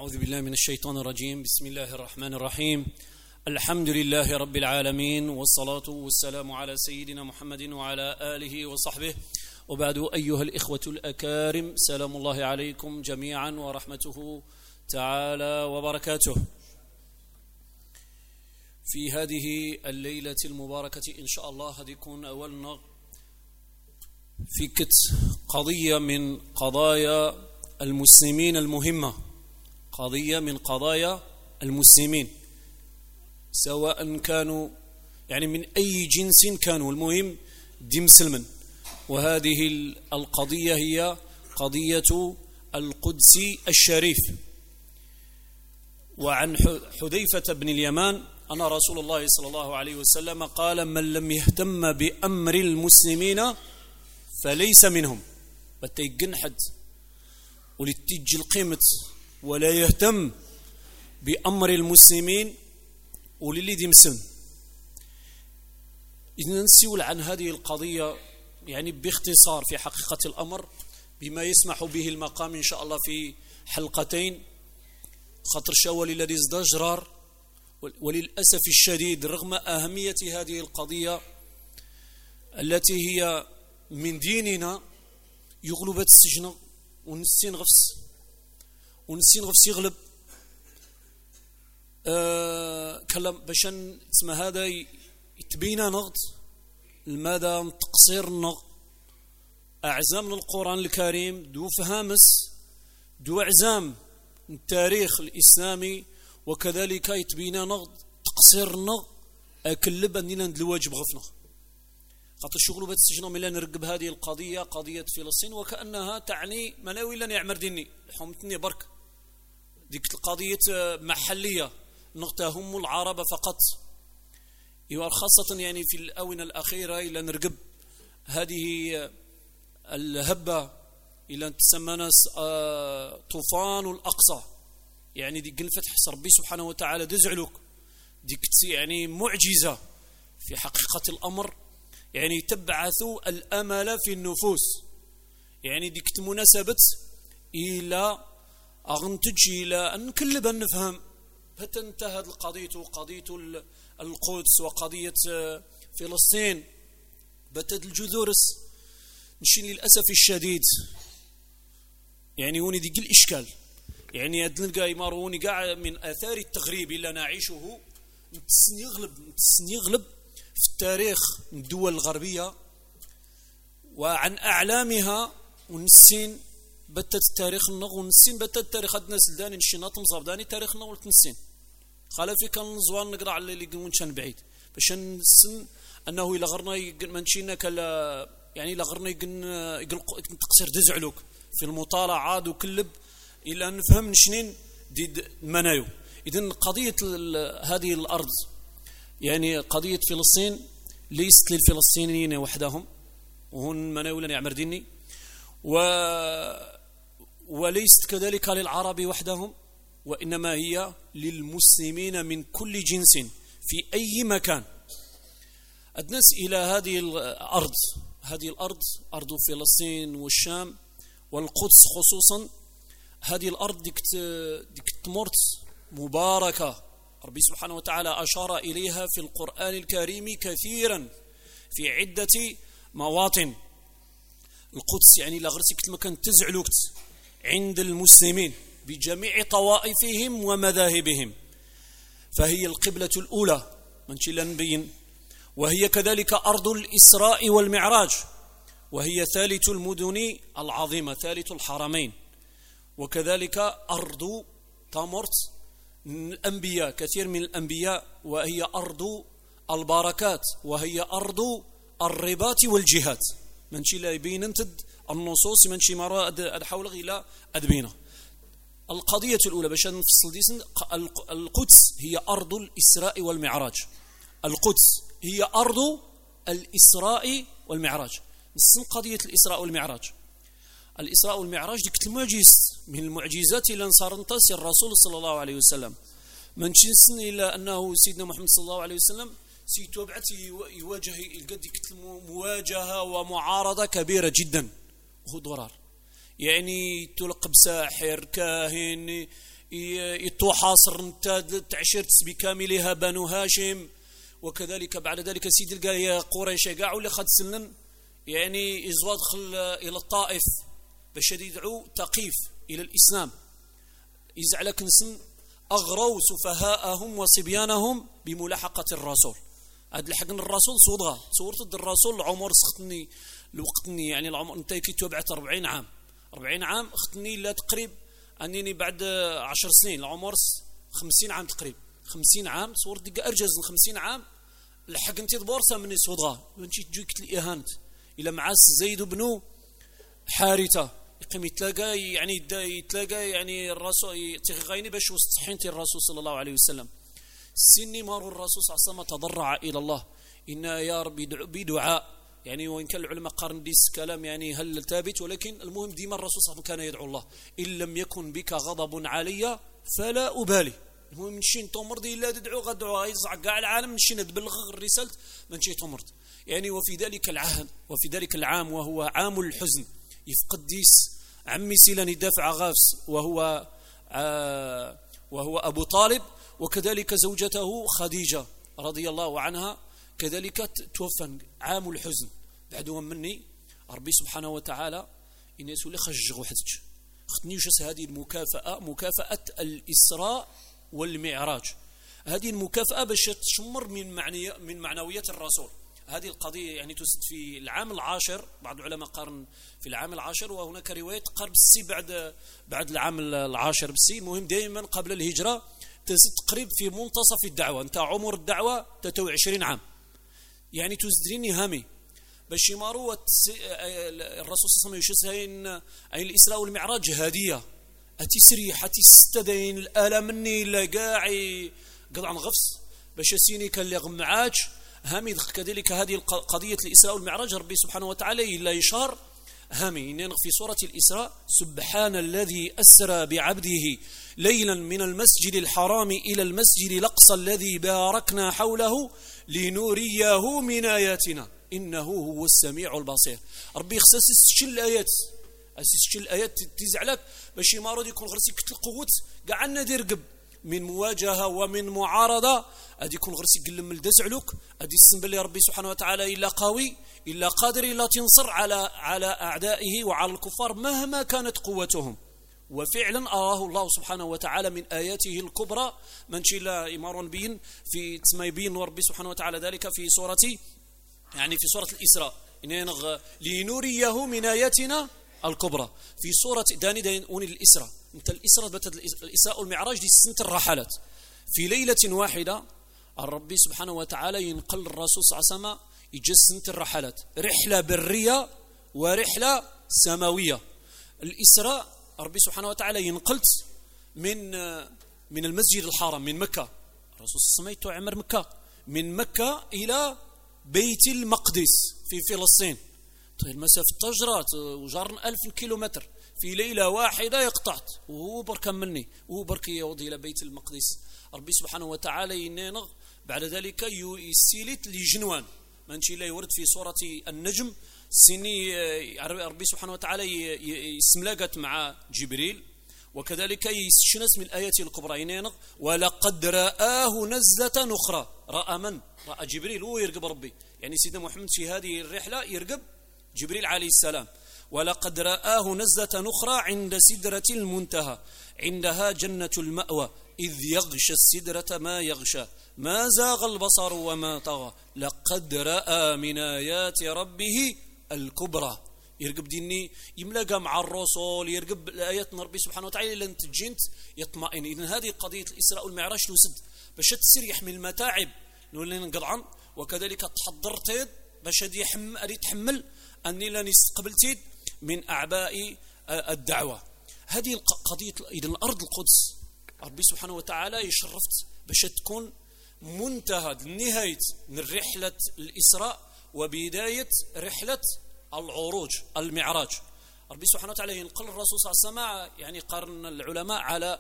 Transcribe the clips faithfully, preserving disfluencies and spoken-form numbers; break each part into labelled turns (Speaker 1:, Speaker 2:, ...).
Speaker 1: أعوذ بالله من الشيطان الرجيم. بسم الله الرحمن الرحيم. الحمد لله رب العالمين، والصلاة والسلام على سيدنا محمد وعلى آله وصحبه، وبعد. أيها الإخوة الأكارم، سلام الله عليكم جميعا ورحمته تعالى وبركاته. في هذه الليلة المباركة إن شاء الله هديكون أولنا في كت قضية من قضايا المسلمين المهمة، قضية من قضايا المسلمين سواء كانوا يعني من أي جنس كانوا، المهم دي مسلما. وهذه القضية هي قضية القدس الشريف. وعن حذيفة بن اليمان أن رسول الله صلى الله عليه وسلم قال: من لم يهتم بأمر المسلمين فليس منهم. بتيجن حد ولتيجي القيمة ولا يهتم بأمر المسلمين وللي دي مسلم. إذن نسول عن هذه القضية يعني باختصار في حقيقة الأمر بما يسمح به المقام إن شاء الله في حلقتين، خاطر شاول الذي ازداد جرار. وللأسف الشديد رغم أهمية هذه القضية التي هي من ديننا يغلبت السجن ونسين غفص ونسين غفص يغلب أه كلام باش تسمى هذا يتبينا نغض لماذا تقصير النغ أعزام من القرآن الكريم دو فهامس دو أعزام التاريخ الإسلامي، وكذلك يتبينا نغض تقصير النغ أكلب أننا ندلواجب غفنا. خاطر شغلوا بات السجن ملا نرقب هذه القضية، قضية فلسطين، وكأنها تعني مناوي لن يعمر ديني حومتني برك ديك القضية محلية نغتهم العرب فقط. خاصة يعني في الآونة الأخيرة إلى نرقب هذه الهبة إلى تسمى ناس طوفان الأقصى، يعني دي قل فتح ربي سبحانه وتعالى دزعلوك ديك يعني معجزة في حقيقة الأمر، يعني تبعثوا الأمل في النفوس. يعني ديك مناسبة إلى أغنتج إلى أن كلب أن نفهم حتى انتهت القضية قضية القدس وقضية فلسطين بتد الجذورس. نشي للأسف الشديد يعني هوني ديك الإشكال، يعني نلقى يماروني قاع من آثار التغريب اللي نعيشه نتسن يغلب نتسن يغلب في التاريخ الدول الغربية وعن أعلامها، ونسين بتت التاريخ النغ ونسين بتت التاريخ هاد الناس الداني نشينات مصاب داني تاريخ النغ ونسين خلا في كان زوار نقرا على اللي يقولون كان بعيد باش نسن أنه إلى غرنا منشينا كلا يعني إلى غرنا يقول تقصير دزعلوك في المطالعات وكلب إلى نفهم نشنين دي منايو. إذن قضية هذه الأرض يعني قضية فلسطين ليست للفلسطينيين وحدهم وهن مناولا يعمر ديني، و وليست كذلك للعرب وحدهم، وإنما هي للمسلمين من كل جنس في أي مكان. أدنس إلى هذه الأرض، هذه الأرض أرض فلسطين والشام والقدس خصوصا. هذه الأرض ديك ديك تمرت مباركة، ربي سبحانه وتعالى أشار إليها في القرآن الكريم كثيرا في عدة مواطن. القدس يعني لغرسك المكان تزعلوكت عند المسلمين بجميع طوائفهم ومذاهبهم، فهي القبلة الأولى من شلا نبين، وهي كذلك أرض الإسراء والمعراج، وهي ثالث المدن العظيمة ثالث الحرمين، وكذلك أرض تمرت الأنبياء كثير من الأنبياء، وهي أرض البركات، وهي أرض الرباط والجهاد. من شي لا يبين انتد النصوص من شي مرة حول إلى أدبينا. القضية الأولى باش نفصل ديسن القدس هي أرض الإسراء والمعراج. القدس هي أرض الإسراء والمعراج. نسمى قضية الإسراء والمعراج. الإسراء والمعراج ديك المعجز من المعجزات إلى نصار انتصر الرسول صلى الله عليه وسلم. من شنسن إلى أنه سيدنا محمد صلى الله عليه وسلم سيتوبعت يواجه القدك مواجهة ومعارضة كبيرة جدا وهو ضرار، يعني تلقب ساحر كاهن يتوحاصر نتاد تعشيرت بكاملها بنو هاشم. وكذلك بعد ذلك سيد القاية قريش قاعوا اللي خد سنن يعني إزواد دخل إلى الطائف باش يدعو تقيف إلى الإسلام. يزعل كنسن أغروا سفهاءهم وصبيانهم بملاحقة الرسول. هاد الحق الرسول صوضها صورت الرسول العمر سختني الوقتني يعني العمر انت كي توبعت أربعين عام أربعين عام اختني لا تقريب انني بعد عشر سنين العمر خمسين عام تقريب خمسين عام صورت دقة ارجز خمسين عام الحق انت بورصه من صوضها ونجي تجيك الاهانت الى معاس زيد بن حارثه يقيم يتلاقى يعني يتلاقى يعني الرسول تغيني باش وصحينتي الرسول صلى الله عليه وسلم. سني مار الرسول صلى الله عليه وسلم تضرع إلى الله إن يا ربي بدعاء يعني وإن كان العلماء قارن ديس كلام يعني هل ثابت ولكن المهم ديما الرسول صلى الله عليه وسلم كان يدعو الله إن لم يكن بك غضب علي فلا أبالي. المهم نشين تمرض إلا تدعو غدعو يزعق كاع العالم نشين تبلغ الرسالة من شيء تمرض يعني. وفي ذلك العهد وفي ذلك العام وهو عام الحزن يفقد ديس عمي سيلان يدافع غافس وهو آه وهو أبو طالب وكذلك زوجته خديجة رضي الله عنها كذلك توفى عام الحزن بعدهم مني ربي سبحانه وتعالى إن يسولي خجغ وحزج ختني وش هذه المكافأة مكافأة الإسراء والمعراج. هذه المكافأة باش تشمر من معني من معنويات الرسول. هذه القضية يعني تسد في العام العاشر بعض العلماء قارن في العام العاشر وهناك رواية قارب السي بعد بعد العام العاشر بالسي. المهم دائما قبل الهجرة تزيد تقريب في منتصف الدعوة انت عمر الدعوة تتو عشرين عام يعني تزدريني هامي باش يماروا الرسول صلى الله عليه وسلم أي الإسراء والمعراج هدية أتسريح أتستدين الآلة مني لقاعي قطع غفص باش سيني كان اللي غمعاج هامي. كذلك هذه قضية الإسراء والمعراج ربي سبحانه وتعالى إلا يشار هامي في سورة الإسراء سبحان الذي أسرى بعبده ليلا من المسجد الحرام إلى المسجد الأقصى الذي باركنا حوله لنريه من آياتنا إنه هو السميع البصير. ربي خصص شل الآيات أسيس شل الآيات تزعلك باش يمارد يكون غرسي كتل قوت قعدنا ديرقب من مواجهة ومن معارضة أدي يكون غرسي قلم الدزعلك أدي السنبل ربي سبحانه وتعالى إلا قوي إلا قادر إلا تنصر على على أعدائه وعلى الكفار مهما كانت قوتهم. وفعلا أراه الله سبحانه وتعالى من آياته الكبرى من شلا إمارون بين في تسميبين ربي سبحانه وتعالى ذلك في سورة يعني في سورة الإسراء إن لنريه من آياتنا الكبرى. في سورة داني دين أون الإسراء انت الإسراء بتد الإسراء والمعراج دي سنة الرحلات في ليلة واحدة الرب سبحانه وتعالى ينقل الرسول صلى الله عليه وسلم يجي سنة الرحلات رحلة برية ورحلة سماوية. الإسراء ربي سبحانه وتعالى ينقلت من من المسجد الحرام من مكة الرسول سميته عمر مكة من مكة إلى بيت المقدس في فلسطين طيب مسافة تجرات وجارن ألف كيلومتر في ليلة واحدة يقطعت وهو بركة مني وهو بركة يوضي إلى بيت المقدس. ربي سبحانه وتعالى ينينغ بعد ذلك يسيلت لجنوان من شيء لا يورد في سورة النجم سني ربي سبحانه وتعالى يسملاقت مع جبريل وكذلك يشنس من الآيات الكبرى ينينغ ولقد رآه نزلة أخرى. رأى من؟ رأى جبريل هو يرقب ربي يعني سيدنا محمد في هذه الرحلة يرقب جبريل عليه السلام. ولقد رآه نزلة أخرى عند سدرة المنتهى عندها جنة المأوى إذ يغشى السدرة ما يغشى ما زاغ البصر وما طغى لقد رأى من آيات ربه الكبرى. يرقب ديني يملقى مع الرسول يرقب الآيات ربي سبحانه وتعالى لن تجنت يطمئن. إذن هذه قضية الإسراء والمعراج لوسد باش تسريح من المتاعب نولين قطعا وكذلك تحضرتيد باش هذه يحمل أريد تحمل أني لن استقبلتيد من أعباء الدعوة. هذه قضية إذن الأرض القدس ربي سبحانه وتعالى يشرفت باش تكون منتهى نهاية من رحلة الإسراء وبداية رحلة العروج المعراج. ربي سبحانه وتعالى ينقل الرسول صلى الله عليه وسلم يعني قارن العلماء على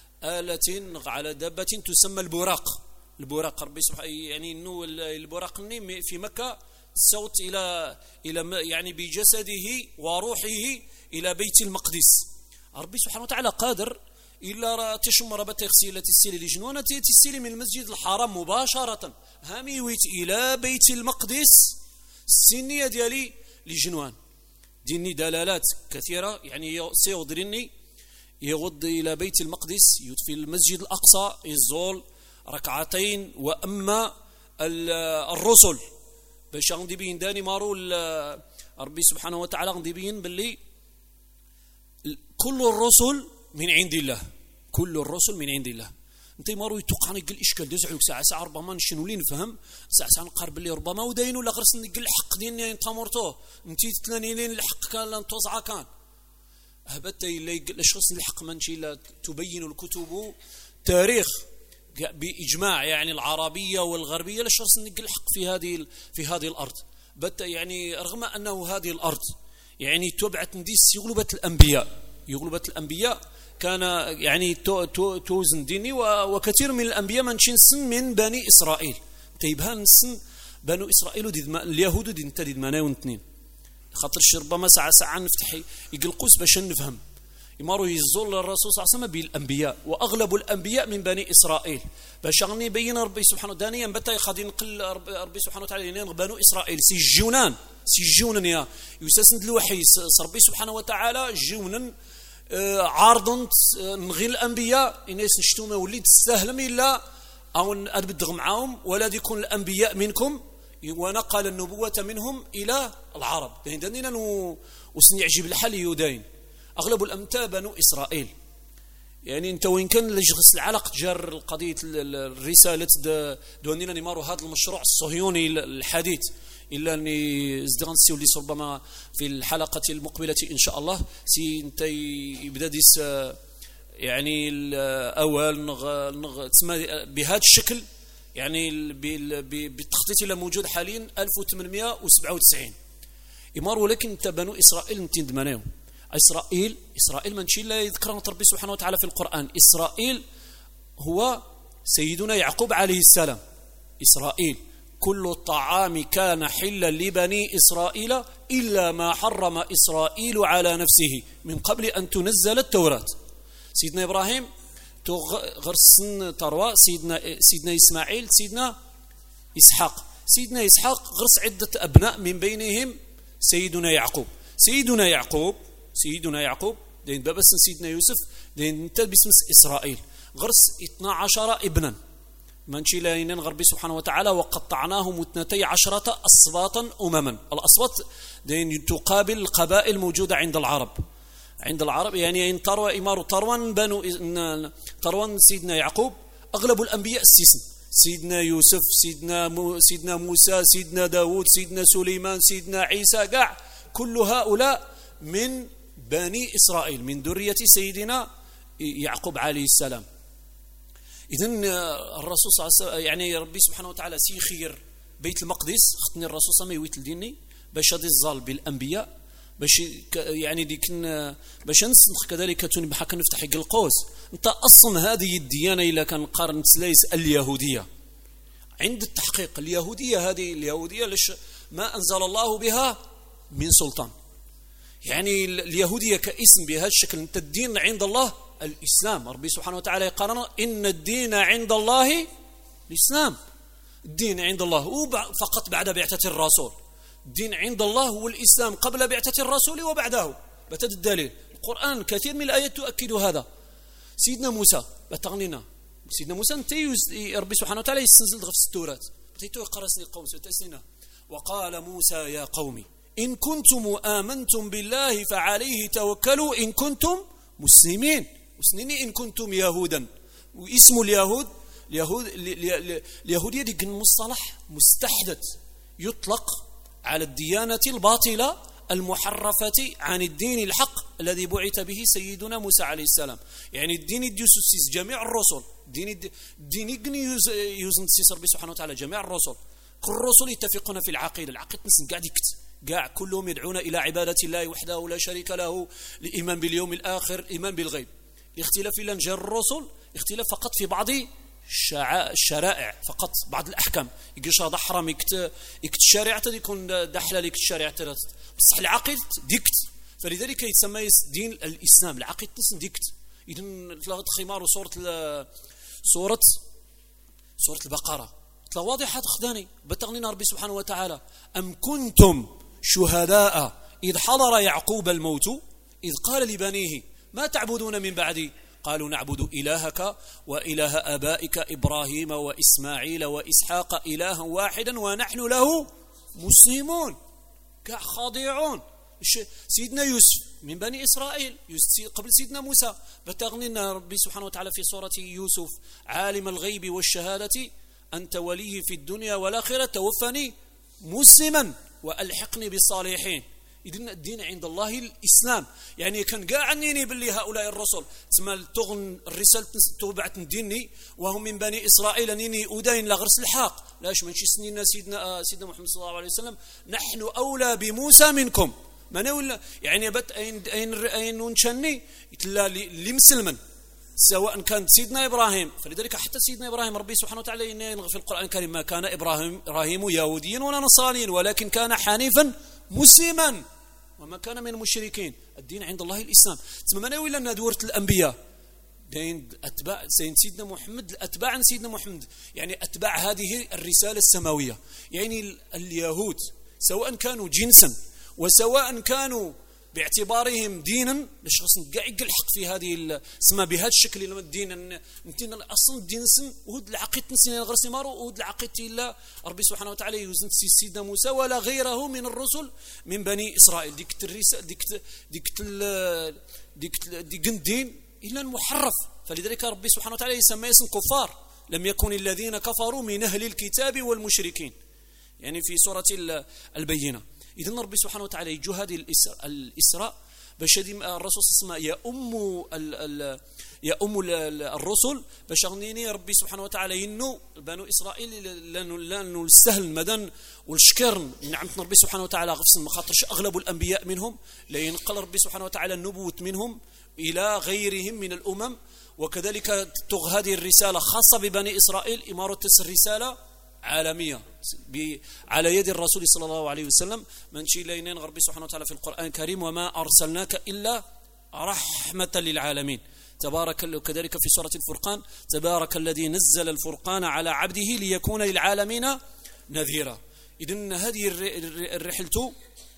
Speaker 1: آلة على دابة تسمى البراق. البراق ربي سبحانه يعني إنه البراق في مكة صوت إلى إلى يعني بجسده وروحه إلى بيت المقدس. ربي سبحانه وتعالى قادر إلا راه تشمر بتغسيل تسيلي لجنونة تسيلي من المسجد الحرام مباشرة هاميويت إلى بيت المقدس السنية ديالي لجنوان ديني دلالات كثيرة يعني سيغدرني يغض إلى بيت المقدس يطفي المسجد الأقصى يزول ركعتين وأما الرسل باش غندي بين داني مارو ربي سبحانه وتعالى غندي بين باللي كل الرسل من عند الله كل الرسل من عند الله انت مارو يتوقعني قال الاشكال دزعوك ساعه ساعه ربما نشنو لي نفهم ساعه ساعه نقارب اللي ربما وداين ولا غير نقول الحق ديالني انت مرتو انت تلاني لين الحق كان لان توزعا كان هبت اللي الشخص الحق منشي لا تبين الكتب تاريخ باجماع يعني العربيه والغربيه للشخص نقول الحق في هذه في هذه الارض بت يعني رغم انه هذه الارض يعني تبعت نديس يغلبت الانبياء يغلبت الانبياء كان يعني توزن ديني وكثير من الانبياء منشين من بني اسرائيل طيب هانسن بنو اسرائيل دي اليهود دي انت دي مناون اثنين خاطر ربما ساعه ساعه نفتح يقلقوس باش نفهم يمارو يزول الرسول صلى الله عليه وسلم بالانبياء واغلب الانبياء من بني اسرائيل باش غني يبين ربي سبحانه دانيا بتا غادي نقل ربي سبحانه وتعالى يعني بنو اسرائيل سجونان سجونن يا يسسند الوحي ربي سبحانه وتعالى جونن عارض نغي الانبياء الناس نشتوما وليد تستاهلم الا او ابدغ معاهم ولا يكون الانبياء منكم ونقل النبوه منهم الى العرب يعني دانينا وسن يعجب الحال يودين اغلب الامثال بنو اسرائيل يعني انت وين كان لجغس العلق جار قضيه الرساله دونينا نمارو هذا المشروع الصهيوني الحديث الا اني ازدغنسي ولي ربما في الحلقه المقبله ان شاء الله سي انت يبدا ديس يعني الاول نغ نغ تسمى بهذا الشكل يعني بالتخطيط اللي موجود حاليا ألف وثمانمائة وسبعة وتسعين امار ولكن انت بنو اسرائيل انت دمناهم اسرائيل اسرائيل من شيء لا يذكرها ربي سبحانه وتعالى في القران اسرائيل هو سيدنا يعقوب عليه السلام اسرائيل كل الطعام كان حلا لبني إسرائيل إلا ما حرم إسرائيل على نفسه من قبل أن تنزل التوراة سيدنا إبراهيم غرسن تروى سيدنا سيدنا إسماعيل سيدنا إسحاق سيدنا إسحاق غرس عدة أبناء من بينهم سيدنا يعقوب سيدنا يعقوب سيدنا يعقوب دين بابس سيدنا يوسف دين انت باسم إسرائيل غرس اثنا عشر ابنا منشي لين غربي سبحانه وتعالى وقطعناهم اثنتي عشرة أصباطا أمما الأصوات دين تقابل القبائل موجودة عند العرب عند العرب يعني إن تروى إمار تروان بنو تروان سيدنا يعقوب أغلب الأنبياء السيسن سيدنا يوسف سيدنا مو سيدنا موسى سيدنا داود سيدنا سليمان سيدنا عيسى قاع كل هؤلاء من بني إسرائيل من ذرية سيدنا يعقوب عليه السلام إذن الرسول صلى الله عليه وسلم يعني ربي سبحانه وتعالى سيخير بيت المقدس خطني الرسول صلى الله عليه وسلم يويت الديني باش هذا الظال بالأنبياء باش يعني ديك باش نسنخ كذلك توني بحق نفتح القوس انت اصلا هذه الديانه الا كان قارن تسلايس اليهوديه عند التحقيق اليهوديه هذه اليهوديه ليش ما انزل الله بها من سلطان يعني اليهوديه كاسم بهذا الشكل انت الدين عند الله الاسلام ربي سبحانه وتعالى يقارن ان الدين عند الله الاسلام الدين عند الله فقط بعد بعثه الرسول الدين عند الله هو الإسلام قبل بعثة الرسول وبعده بتد الدليل القرآن كثير من الآيات تؤكد هذا سيدنا موسى بتغنينا سيدنا موسى انت ربي سبحانه وتعالى يستنزل في التوراة بتيتو يقرسني القوم ستسنينا وقال موسى يا قومي إن كنتم آمنتم بالله فعليه توكلوا إن كنتم مسلمين مسلمين إن كنتم يهودا واسم اليهود اليهود اليهودية دي مصطلح مستحدث يطلق على الديانة الباطلة المحرفة عن الدين الحق الذي بعث به سيدنا موسى عليه السلام يعني الدين يدوسس جميع الرسل دين الدين يوزن سيس ربي سبحانه وتعالى جميع الرسل كل الرسل يتفقون في العقيدة العقيدة نسن قاعد يكت قاع كلهم يدعون إلى عبادة الله وحده لا شريك له الإيمان باليوم الآخر الإيمان بالغيب الاختلاف لن جاء الرسل اختلاف فقط في بعض الشرائع فقط بعض الأحكام يقولش هذا حرام يكت يكت الشريعة يكون دحلة لك الشريعة بصح العقيدة ديكت فلذلك يتسمى دين الإسلام العقيدة ديكت إذن تلاغت خمار سورة سورة سورة البقرة تلا واضحة خداني بتغنينا ربي سبحانه وتعالى أم كنتم شهداء إذ حضر يعقوب الموت إذ قال لبنيه ما تعبدون من بعدي قالوا نعبد إلهك وإله آبائك إبراهيم وإسماعيل وإسحاق إلها واحدا ونحن له مسلمون خاضعون. سيدنا يوسف من بني إسرائيل قبل سيدنا موسى بتغنينا ربي سبحانه وتعالى في سورة يوسف عالم الغيب والشهادة أنت ولي في الدنيا والآخرة توفني مسلما وألحقني بالصالحين. إذن الدين عند الله الإسلام. يعني كان قاعنيني باللي هؤلاء الرسل تسمى تغن الرسالة تبعت ديني وهم من بني إسرائيل أنني أدين لغرس الحق لاش من شي سنين سيدنا سيدنا محمد صلى الله عليه وسلم نحن أولى بموسى منكم ما نقول يعني بت أين أين أين ونشني يتلا لمسلما سواء كان سيدنا إبراهيم. فلذلك حتى سيدنا إبراهيم ربي سبحانه وتعالى في القرآن الكريم ما كان إبراهيم إبراهيم يهوديا ولا نصرانيا ولكن كان حنيفا مسلما وما كان من المشركين. الدين عند الله الإسلام. ثم ما نقول لنا دورة الأنبياء دين أتباع سيدنا محمد أتباع سيدنا محمد يعني أتباع هذه الرسالة السماوية. يعني اليهود سواء كانوا جنسا وسواء كانوا باعتبارهم دينا باش خصنا كاع الحق في هذه اسمها بهذا الشكل لما الدين نتينا اصلا الدين سن ود العقيده نسينا غير سمارو ود العقيده الا ربي سبحانه وتعالى يوزن سيدنا موسى ولا غيره من الرسل من بني اسرائيل ديك الرساله ديك ديك ديك ديك الدين الا المحرف. فلذلك ربي سبحانه وتعالى يسمى اسم كفار لم يكن الذين كفروا من اهل الكتاب والمشركين يعني في سوره البينه. إذن ربي سبحانه وتعالى يجو هذه الإسراء باش الرسول اسمه يا أم يا أم الرسل باش غنيني ربي سبحانه وتعالى إنه بنو إسرائيل لأنه السهل مدن والشكر نعمة ربي سبحانه وتعالى غفص ما خاطرش أغلب الأنبياء منهم لا ينقل ربي سبحانه وتعالى النبوة منهم إلى غيرهم من الأمم. وكذلك تغ هذه الرسالة خاصة ببني إسرائيل إمارة الرسالة عالمية على يد الرسول صلى الله عليه وسلم من شيء لينين ربي سبحانه وتعالى في القرآن الكريم وما أرسلناك إلا رحمة للعالمين. تبارك وكذلك في سورة الفرقان تبارك الذي نزل الفرقان على عبده ليكون للعالمين نذيرا. إذن هذه الرحلة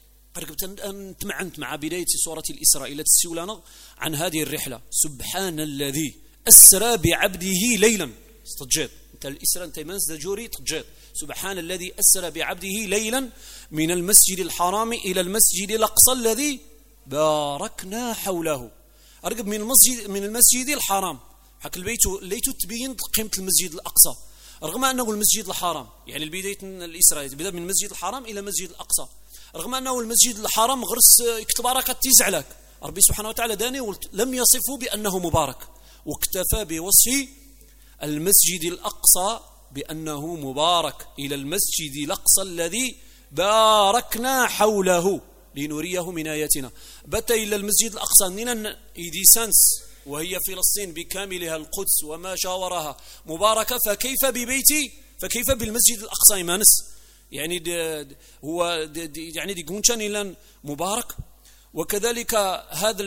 Speaker 1: أن تمعنت مع بداية سورة الإسراء التي تسولنا عن هذه الرحلة. سبحان الذي أسرى بعبده ليلا استجد انت الإسراء انت منز دجوري تجد سبحان الذي أسرى بعبده ليلا من المسجد الحرام إلى المسجد الأقصى الذي باركنا حوله. أرقب من المسجد من المسجد الحرام حق البيت ليتو تبين قيمة المسجد الأقصى رغم أنه المسجد الحرام يعني البداية الإسراء بدأ من المسجد الحرام إلى المسجد الأقصى رغم أنه المسجد الحرام غرس يكتبارك تزعلك ربي سبحانه وتعالى داني لم يصفه بأنه مبارك واكتفى بوصف المسجد الأقصى بأنه مبارك إلى المسجد الأقصى الذي باركنا حوله لنريه من آياتنا. بت إلى المسجد الأقصى نينا إيديسانس وهي فلسطين بكاملها القدس وما جاورها مباركة فكيف ببيتي فكيف بالمسجد الأقصى إيمانس يعني دي دي هو دي دي يعني دي قونشان إلى مبارك. وكذلك هذا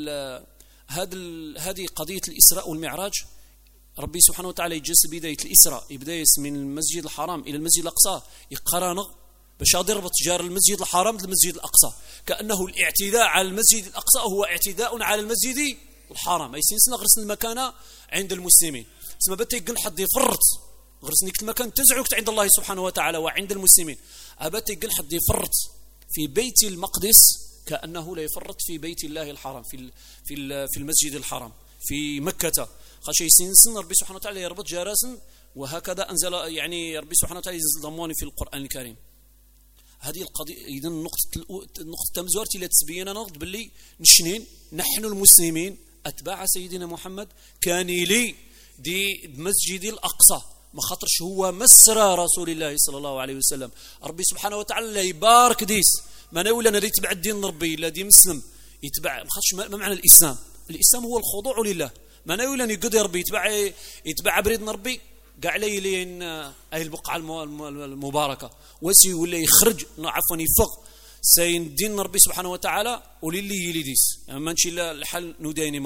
Speaker 1: هذا هذه قضية الإسراء والمعراج ربي سبحانه وتعالى يجلس بداية الإسراء يبدأ من المسجد الحرام إلى المسجد الأقصى يقارن باش يربط جار المسجد الحرام بالمسجد الأقصى كأنه الاعتداء على المسجد الأقصى هو اعتداء على المسجد الحرام أي سنسنا غرسنا المكان عند المسلمين اسمه بتي قن حد يفرط غرسنك المكان تزعك عند الله سبحانه وتعالى وعند المسلمين أبتي قن حد يفرط في بيت المقدس كأنه لا يفرط في بيت الله الحرام في في في المسجد الحرام في مكة خشي سنسن ربي سبحانه وتعالى يربط جارسا وهكذا أنزل يعني ربي سبحانه وتعالى ينزل ضماني في القرآن الكريم. هذه القضية إذن نقطة نقطة تمزورتي لتسبينا نقد باللي نشنين نحن المسلمين أتباع سيدنا محمد كان لي دي مسجد الأقصى ما خاطرش هو مسرى رسول الله صلى الله عليه وسلم ربي سبحانه وتعالى يبارك ديس ما نقول أنا يتبع الدين ربي لا دي مسلم يتبع ما خاطرش ما معنى الإسلام. الإسلام هو الخضوع لله ما نقول أن يقدر ربي يتبع يتبع بريد ربي قاع لي لين أي البقعة المباركة وسي ولا يخرج عفوا يفق سين دين ربي سبحانه وتعالى وللي يليديس يعني ما نشي الحل نديني مارو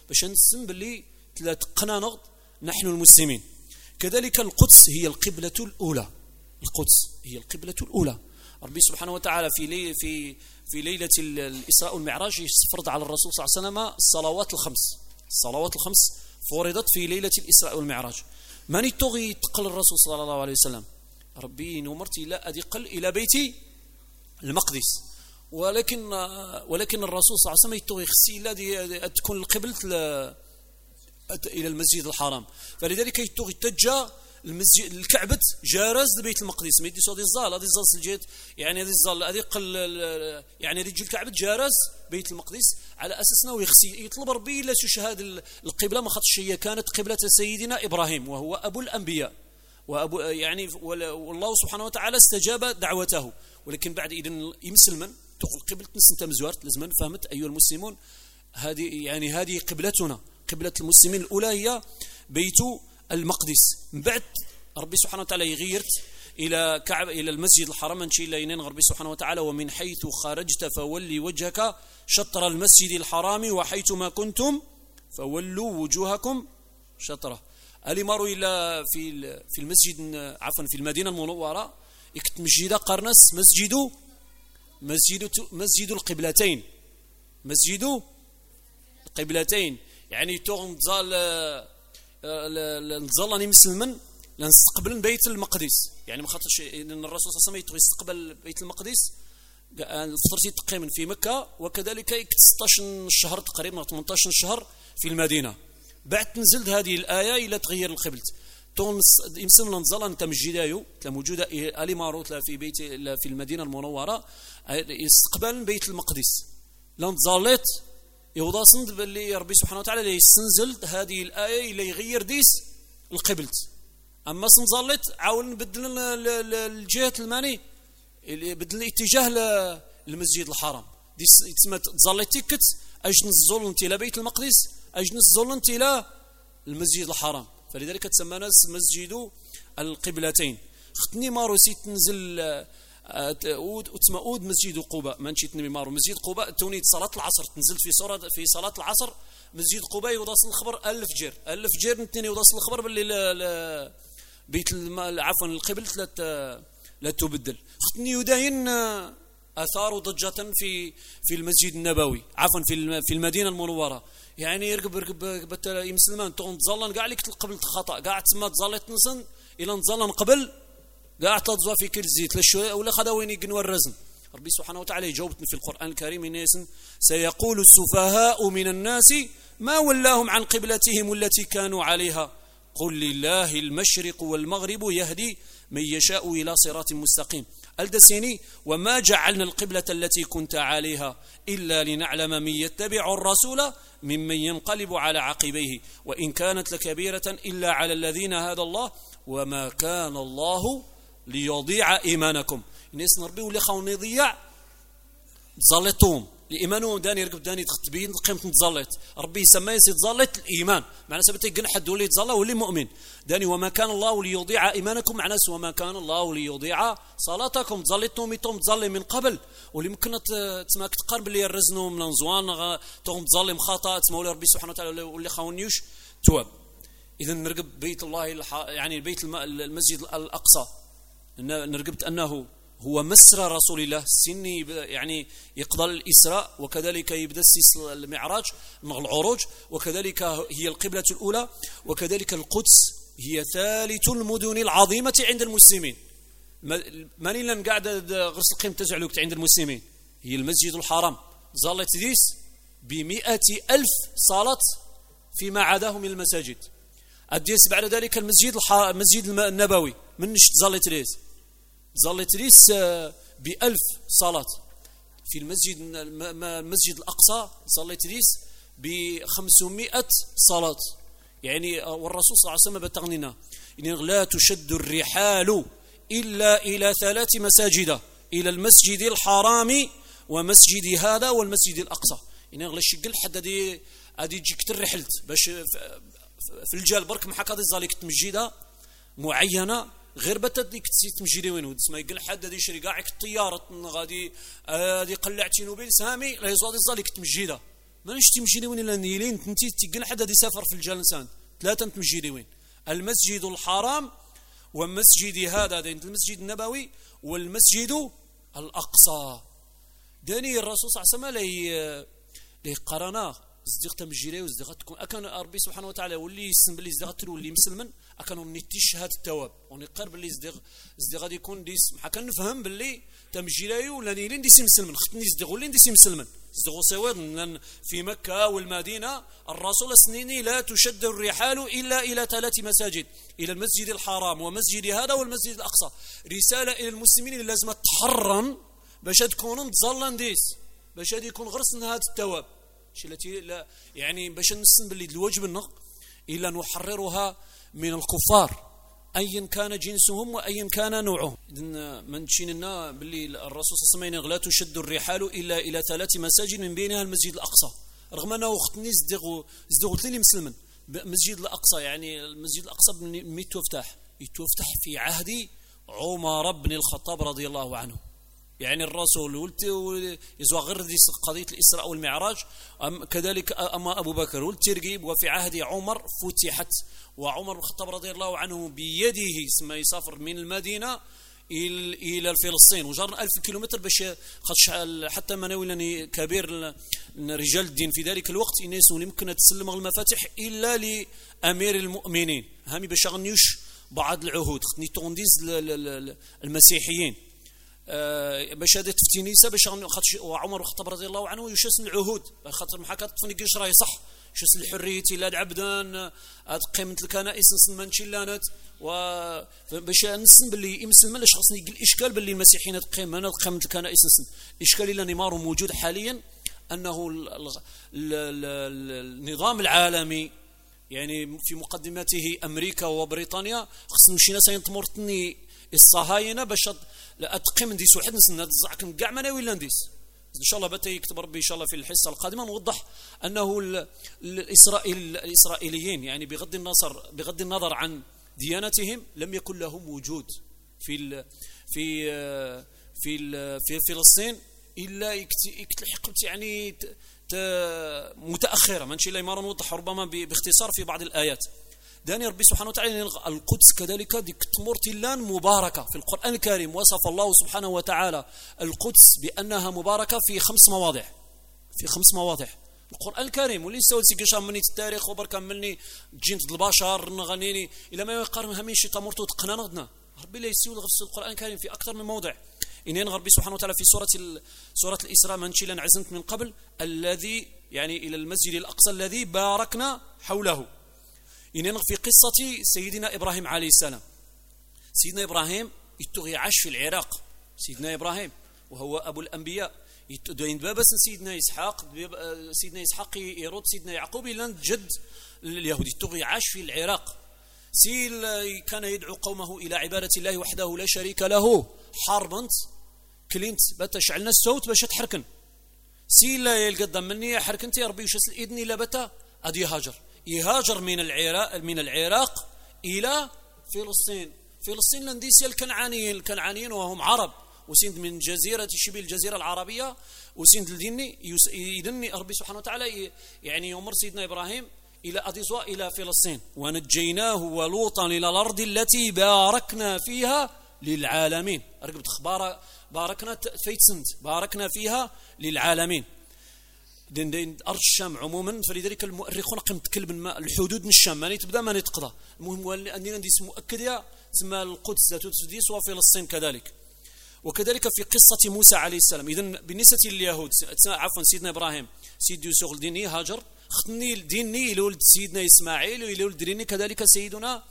Speaker 1: باش نسم باللي تلاتقنا نغض نحن المسلمين. كذلك القدس هي القبلة الأولى، القدس هي القبلة الأولى. ربي سبحانه وتعالى في لي في في ليلة الإسراء والمعراج فرض على الرسول صلى الله عليه وسلم الصلوات الخمس، الصلوات الخمس فرضت في ليلة الإسراء والمعراج. من يتغي تقل الرسول صلى الله عليه وسلم؟ ربي نمرتي لا أدقل إلى بيتي المقدس، ولكن ولكن الرسول صلى الله عليه وسلم يتغي خسي لا تكون القبلة إلى المسجد الحرام، فلذلك يتغي تجا المسجد الكعبة جارز لبيت المقدس. ما يديسوا هذه الزال هذه الزال سجيت يعني هذه الزال هذه قل يعني هذه الكعبة جارز بيت المقدس على أساسنا ويخسي يطلب ربي لا تشهد القبلة ما خاطش هي كانت قبلة سيدنا إبراهيم وهو أبو الأنبياء وأبو يعني والله سبحانه وتعالى استجاب دعوته. ولكن بعد إذن يمسلمن تقول قبلة نسنت مزوارت لازم فهمت أيها المسلمون هذه يعني هذه قبلتنا، قبلة المسلمين الأولى هي بيت المقدس. من بعد ربي سبحانه وتعالى يغيرت إلى كعب إلى المسجد الحرام نشي لينين ربي سبحانه وتعالى ومن حيث خرجت فولي وجهك شطر المسجد الحرام وحيث ما كنتم فولوا وجوهكم شطره. اللي مروا إلى في في المسجد عفوا في المدينة المنورة يكت مسجد قرنس مسجد مسجد مسجد القبلتين، مسجد القبلتين يعني تغن زال نظلني مسلما لنستقبل بيت المقدس يعني ما خاطرش ان الرسول صلى الله عليه وسلم يستقبل بيت المقدس فترتي تقريبا في مكة وكذلك ستة عشر شهر تقريبا ثمانية عشر شهر في المدينة. بعد تنزلت هذه الآية إلى تغيير القبلة تون يمسلم نظل أنت مجدايو موجودة ألي ماروت في بيت في المدينة المنورة يستقبل بيت المقدس لنظلت يوضا صند باللي ربي سبحانه وتعالى يستنزل هذه الآية اللي يغير ديس القبلة. أما سنظلت عاول نبدل الجهة الماني بدل الاتجاه للمسجد الحرام دي تسمى تظلت تيكت أجنس زولنت إلى بيت المقدس أجنس زولنت إلى المسجد الحرام، فلذلك تسمى ناس مسجد القبلتين. ختني مارو سي تنزل أود وتسمى أود مسجد قباء ما نشيت نبي مارو مسجد قباء توني صلاة العصر تنزلت في صورة في صلاة العصر مسجد قباء يوضاصل الخبر ألف جير ألف جير نتني يوضاصل الخبر باللي بيت عفوا القبلة لا لا تبدل. ختني يداين آثار ضجة في في المسجد النبوي عفوا في في المدينة المنورة يعني يركب يركب بت مسلمان تون تظلن قاع لك قبل خطأ قاع تسمى تظلت نسن إلى نظلن قبل قاع تضوا في كل زيت للشوية ولا خذا وين يجنوا الرزن. ربي سبحانه وتعالى يجاوبني في القرآن الكريم ينسن سيقول السفهاء من الناس ما ولاهم عن قبلتهم التي كانوا عليها قل لله المشرق والمغرب يهدي من يشاء إلى صراط مستقيم. الدسيني وما جعلنا القبلة التي كنت عليها إلا لنعلم من يتبع الرسول ممن ينقلب على عقبيه وإن كانت لكبيرة إلا على الذين هدى الله وما كان الله ليضيع إيمانكم. الناس نربي واللي خاون يضيع ظلتهم الإيمان داني يركب داني تخطبين قيمة تظلت ربي يسمى يسيد ظلت الإيمان معنى سبتي جن حد ولي تظلى واللي مؤمن داني وما كان الله ليضيع إيمانكم معنى وما كان الله ليضيع صلاتكم ظلتهم ميتهم تظلي من قبل واللي ممكن تسمعك تقارب اللي يرزنوا من نزوان توم تظلي مخاطئ تسمعوا ربي سبحانه وتعالى واللي خاونيوش تواب. إذا نرقب بيت الله يعني بيت المسجد الأقصى نرقبت أنه هو مسرى رسول الله سني يعني يقضى الإسراء وكذلك يبدأ المعراج العروج وكذلك هي القبلة الأولى وكذلك القدس هي ثالث المدن العظيمة عند المسلمين. ماني لن قاعد غرس القيم تزعلوك عند المسلمين هي المسجد الحرام ظلت ديس بمئة ألف صلاة فيما عداه من المساجد. أديس بعد ذلك المسجد المسجد النبوي من نشت ظلت ديس ظلت ريس بألف صلاة في المسجد المسجد الأقصى ظلت ريس بخمسمائة صلاة يعني والرسول صلى الله عليه وسلم بتغنينا إن لا تشد الرحال إلا إلى ثلاث مساجد إلى المسجد الحرام ومسجد هذا والمسجد الأقصى إن غلا الشقل حد هذه هذه تجيك ترحلت باش في الجال برك محك هذه ظلت مسجدة معينة غير بتديك تمشي وين وتسمى يقول حد هذه يشري قاعك الطياره غادي هذه قلعتي نوبيل سامي لا يزود يزالك تمجيده ما نشتي مجيري وين الا نيلين انت تيقن حدا دي سافر في الجلسان ثلاثه مجيري وين المسجد الحرام ومسجد هذا المسجد النبوي والمسجد الاقصى. داني الرسول صلى الله عليه وسلم لي قرانا صديق تمجيري وصديق تكون اكن ربي سبحانه وتعالى واللي يسم باللي صديق تولي مسلما اكنوا نيتي شهاده التواب ونقر باللي صديق صديق غادي يكون ديس حكا نفهم باللي تمجيري ولا نيلين ديس مسلما ختني صديق ولين ديس مسلما صديق سواد في مكه والمدينه الرسول سنيني لا تشد الرحال الا الى ثلاث مساجد الى المسجد الحرام ومسجد هذا والمسجد الاقصى. رساله الى المسلمين اللي لازم تحرم باش تكونوا متظلن ديس باش هذه يكون غرس نهايه التواب شي التي لا يعني باش نسن باللي الواجب النق الا نحررها من الكفار ايا كان جنسهم وايا كان نوعهم. من شينا باللي الرسول صلى الله عليه وسلم لا تشد الرحال الا الى ثلاث مساجد من بينها المسجد الاقصى رغم انه ختني صدقوا صدقوا لي مسلما مسجد الاقصى يعني المسجد الاقصى ميت تفتح يتفتح في عهد عمر بن الخطاب رضي الله عنه. يعني الرسول ولت يزوا غير قضيه الاسراء والمعراج أم كذلك اما ابو بكر والترغيب وفي عهد عمر فتحت وعمر بن الخطاب رضي الله عنه بيده ثم يسافر من المدينه الى فلسطين وجرنا ألف كيلومتر باش حتى ما ناولني كبير رجال الدين في ذلك الوقت الناس يمكن تسلم المفاتيح الا لامير المؤمنين هامي باش غنيوش بعض العهود خدني تونديز المسيحيين باش هذا تفتينيسه باش وعمر الخطاب رضي الله عنه يشسن العهود خاطر محاكاه تفني كيش راهي صح يشسن الحريتي لا العبدان قيمه الكنائس نسن منشلانات وباش نسن باللي مسلم لاش خاصني الاشكال باللي المسيحيين تقيم انا قيمه الكنائس نسن الاشكال اللي نيمار موجود حاليا انه النظام العالمي يعني في مقدمته امريكا وبريطانيا خصنا شي ناس ينتمرتني الصهاينه باش لا اتقي نديس واحد نسنا تزعكم كاع ما ولا نديس ان شاء الله بتا يكتب ربي ان شاء الله في الحصه القادمه نوضح انه الاسرائيل الاسرائيليين يعني بغض النظر بغض النظر عن ديانتهم لم يكن لهم وجود في ال في في ال في فلسطين الا يكتلحق يعني متاخره ماشي لا يمر نوضح ربما باختصار في بعض الايات. داني ربي سبحانه وتعالى القدس كذلك ديك تمرتلان مباركة في القرآن الكريم وصف الله سبحانه وتعالى القدس بأنها مباركة في خمس مواضع في خمس مواضع القرآن الكريم واللي سوى سيكشا مني التاريخ وبركة مني جنت البشر نغنيني إلى ما يقارن همين شي تمرتو تقنا نغدنا ربي لا يسوي غرس القرآن الكريم في أكثر من موضع إنين ربي سبحانه وتعالى في سورة سورة الإسراء منشي لن عزمت من قبل الذي يعني إلى المسجد الأقصى الذي باركنا حوله. إننا في قصة سيدنا إبراهيم عليه السلام. سيدنا إبراهيم يتغي عاش في العراق سيدنا إبراهيم وهو أبو الأنبياء يتدين بابس سيدنا إسحاق سيدنا إسحاق يرد سيدنا يعقوب إلى جد اليهود يتغي عاش في العراق سيل كان يدعو قومه إلى عبادة الله وحده لا شريك له حربنت كلينت بتا شعلنا الصوت باش تحركن سيل يلقى مني حركنتي يا ربي وش الإذن إلا بتا أدي هاجر يهاجر من العراق من العراق إلى فلسطين. فلسطين لنديسيا الكنعانيين الكنعانيين وهم عرب وسند من جزيرة شبه الجزيرة العربية وسند الديني يدني ربي سبحانه وتعالى يعني يمر سيدنا إبراهيم إلى أديسوا إلى فلسطين ونجيناه ولوطا إلى الأرض التي باركنا فيها للعالمين رقبت خبار باركنا فيتسند باركنا فيها للعالمين. دين دين أرض الشام عموما فلذلك المؤرخون قم تكلم ما الحدود من الشام ما تبدا ما نتقضى المهم أننا نديس مؤكدة تسمى القدس تديس وفلسطين كذلك. وكذلك في قصة موسى عليه السلام إذن بالنسبة لليهود عفوا سيدنا إبراهيم سيد يوسف الديني هاجر ختني الديني إلى ولد سيدنا إسماعيل وإلى ولد ديني كذلك سيدنا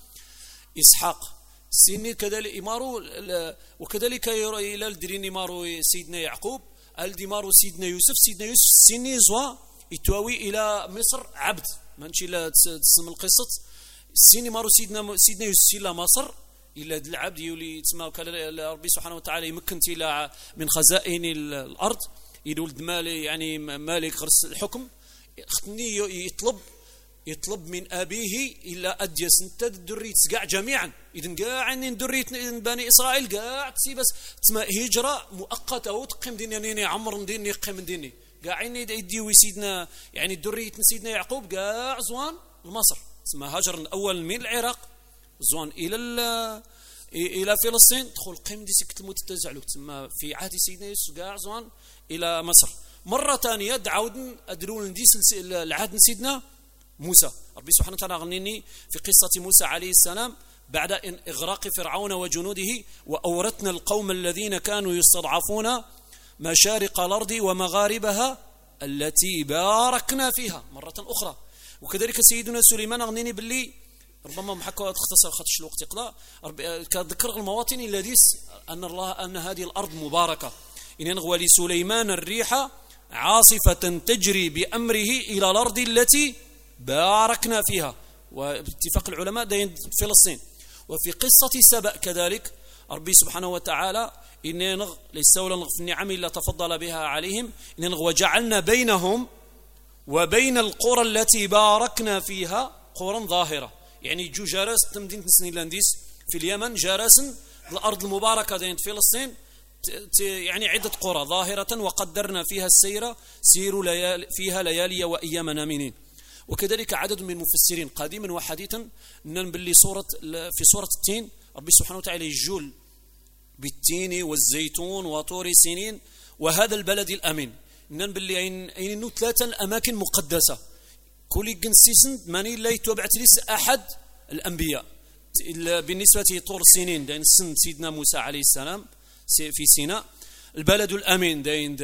Speaker 1: إسحاق سيني كذلك إمارو وكذلك إلى الديني إمارو سيدنا يعقوب الدمار سيدنا يوسف سيدنا يوسف سيني زوا يتواوي إلى مصر عبد ما نشي لا تسمى القصة سيني مارو سيدنا سيدنا يوسف إلى مصر إلى العبد يولي تسمى ربي سبحانه وتعالى يمكنت إلى من خزائن الأرض يولد مالي يعني مالك غرس الحكم ختني يطلب يطلب من أبيه إلى أديس أنت دريت قاع جميعا إذن قاع عني دريت بني إسرائيل قاع تسي بس تسمى هجرة مؤقتة وتقيم ديني يعني عمر ديني قيم ديني قاعين يديو سيدنا يعني ذرية سيدنا يعقوب قاع زوان لمصر، تسمى هاجر الأول من العراق زوان إلى إلى فلسطين، دخل قيم دي سكت الموت تزعلو، تسمى في عهد سيدنا يوسف قاع زوان إلى مصر. مرة ثانية دعود أدرون نديس العهد سيدنا موسى. ربي سبحانه وتعالى غنيني في قصة موسى عليه السلام بعد إغراق فرعون وجنوده: وأورثنا القوم الذين كانوا يستضعفون مشارق الأرض ومغاربها التي باركنا فيها مرة أخرى. وكذلك سيدنا سليمان غنيني باللي ربما محكوا تختصر خدش الوقت يقضى كذكر المواطن الذي أن الله أن هذه الأرض مباركة. إن نغوى لسليمان الريح عاصفة تجري بأمره إلى الأرض التي باركنا فيها، وباتفاق العلماء دين فلسطين. وفي قصة سبأ كذلك ربي سبحانه وتعالى إن نغ ليس ولا في النعم إلا تفضل بها عليهم، إن نغ وجعلنا بينهم وبين القرى التي باركنا فيها قرى ظاهرة، يعني جو جارس تمدين سنيلانديس في اليمن جارس الأرض المباركة دين فلسطين يعني عدة قرى ظاهرة وقدرنا فيها السير سيروا ليالي فيها ليالي وأيام نامنين. وكذلك عدد من المفسرين قديما وحديثا ننبلي صورة في سورة التين ربي سبحانه وتعالى يجول بالتين والزيتون وطور سنين وهذا البلد الأمين، ننبلي أين أين ثلاثة الأماكن مقدسة كل جنسيسن ماني لا يتبعت ليس أحد الأنبياء. بالنسبة لطور سنين دين سن سيدنا موسى عليه السلام في سيناء، البلد الأمين دين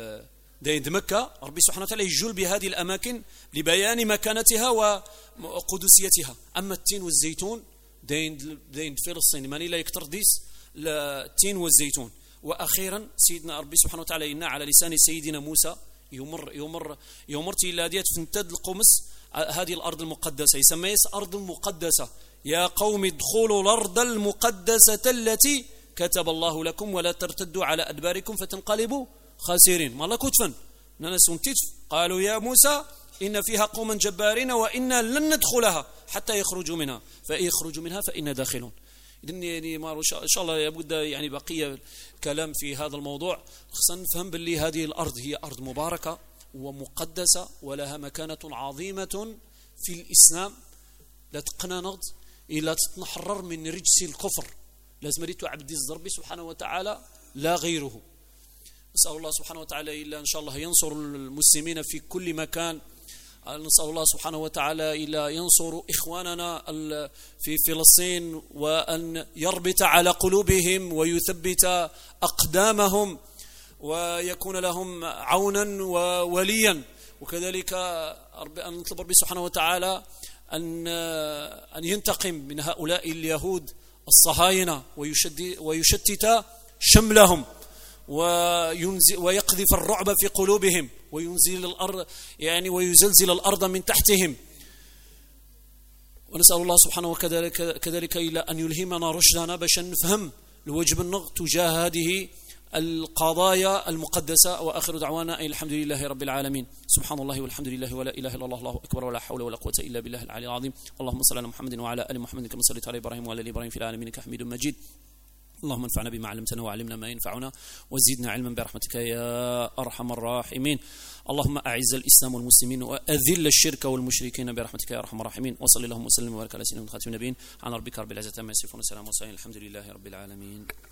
Speaker 1: دين مكة، ربي سبحانه وتعالى يجول بهذه الأماكن لبيان مكانتها وقدسيتها. أما التين والزيتون دين دين فلسطين ماني لا يكتر ديس التين والزيتون. وأخيرا سيدنا ربي سبحانه وتعالى إن على لسان سيدنا موسى يمر يمر يمرتي إلى ديت فنتد القمص هذه الأرض المقدسة، يسميها أرض المقدسة. يا قوم ادخلوا الأرض المقدسة التي كتب الله لكم ولا ترتدوا على أدباركم فتنقلبوا خاسرين. ما الله كتفن ناس ونتف قالوا يا موسى إن فيها قوما جبارين وإنا لن ندخلها حتى يخرجوا منها فإن يخرجوا منها فإنا داخلون. إذن يعني ما إن شاء الله يبود يعني بقية كلام في هذا الموضوع، خصنا نفهم باللي هذه الأرض هي أرض مباركة ومقدسة ولها مكانة عظيمة في الإسلام، لا تقننض إلا تتنحرر من رجس الكفر، لازم ريتو عبد الزربي سبحانه وتعالى لا غيره. نسأل الله سبحانه وتعالى إلا إن شاء الله ينصر المسلمين في كل مكان. نسأل الله سبحانه وتعالى إلا ينصر إخواننا في فلسطين وأن يربط على قلوبهم ويثبت أقدامهم ويكون لهم عونا ووليا. وكذلك أن نطلب ربي سبحانه وتعالى أن أن ينتقم من هؤلاء اليهود الصهاينة ويشتت شملهم ويقذف الرعب في قلوبهم وينزل الأرض يعني ويزلزل الأرض من تحتهم. ونسأل الله سبحانه وكذلك كذلك إلى أن يلهمنا رشدنا باش نفهم الواجب النغ تجاه هذه القضايا المقدسة. وآخر دعوانا أن الحمد لله رب العالمين. سبحان الله والحمد لله ولا إله إلا الله الله أكبر ولا حول ولا قوة إلا بالله العلي العظيم. اللهم صل على محمد وعلى آل محمد كما صليت على إبراهيم وعلى آل إبراهيم في العالمين إنك حميد مجيد. اللهم انفعنا بما علمتنا وعلمنا ما ينفعنا وزدنا علما برحمتك يا أرحم الراحمين. اللهم أعز الإسلام والمسلمين وأذل الشرك والمشركين برحمتك يا أرحم الراحمين. وصلى اللهم وسلم وبارك على سيدنا خاتم النبيين عن ربك رب العزة عما يصفون وسلام وسلام الحمد لله رب العالمين.